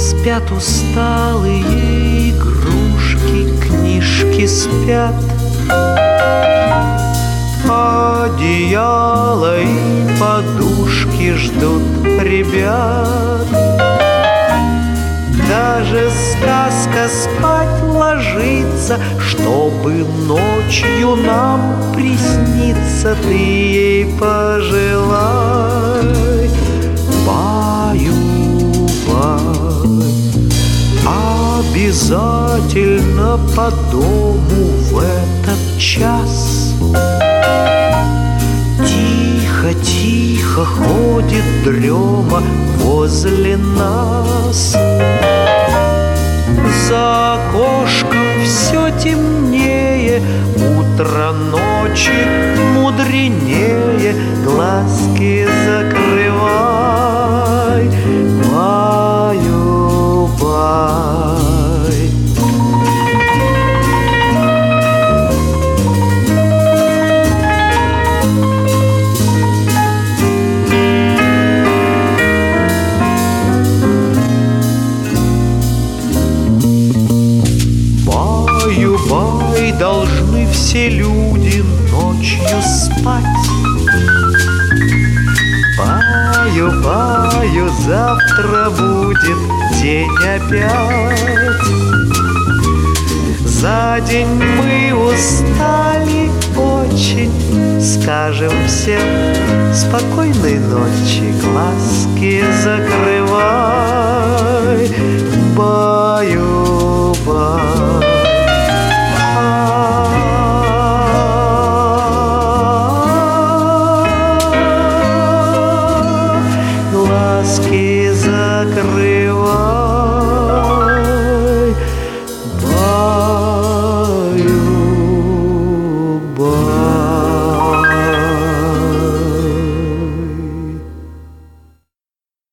Спят усталые игрушки, книжки спят, одеяло и подушки ждут ребят. Даже сказка спать ложится, чтобы ночью нам присниться. Ты ей пожелай, баю-бай. Обязательно по дому в этот час тихо-тихо ходит дрема возле нас. За окошком все темнее, утро ночи мудренее. Глазки закрывай, баю-бай. Баю-бай, должны все люди ночью спать. Баю-баю, завтра будет день опять. За день мы устали очень, скажем всем спокойной ночи. Глазки закрывай, баю-бай. Глазки закрывай.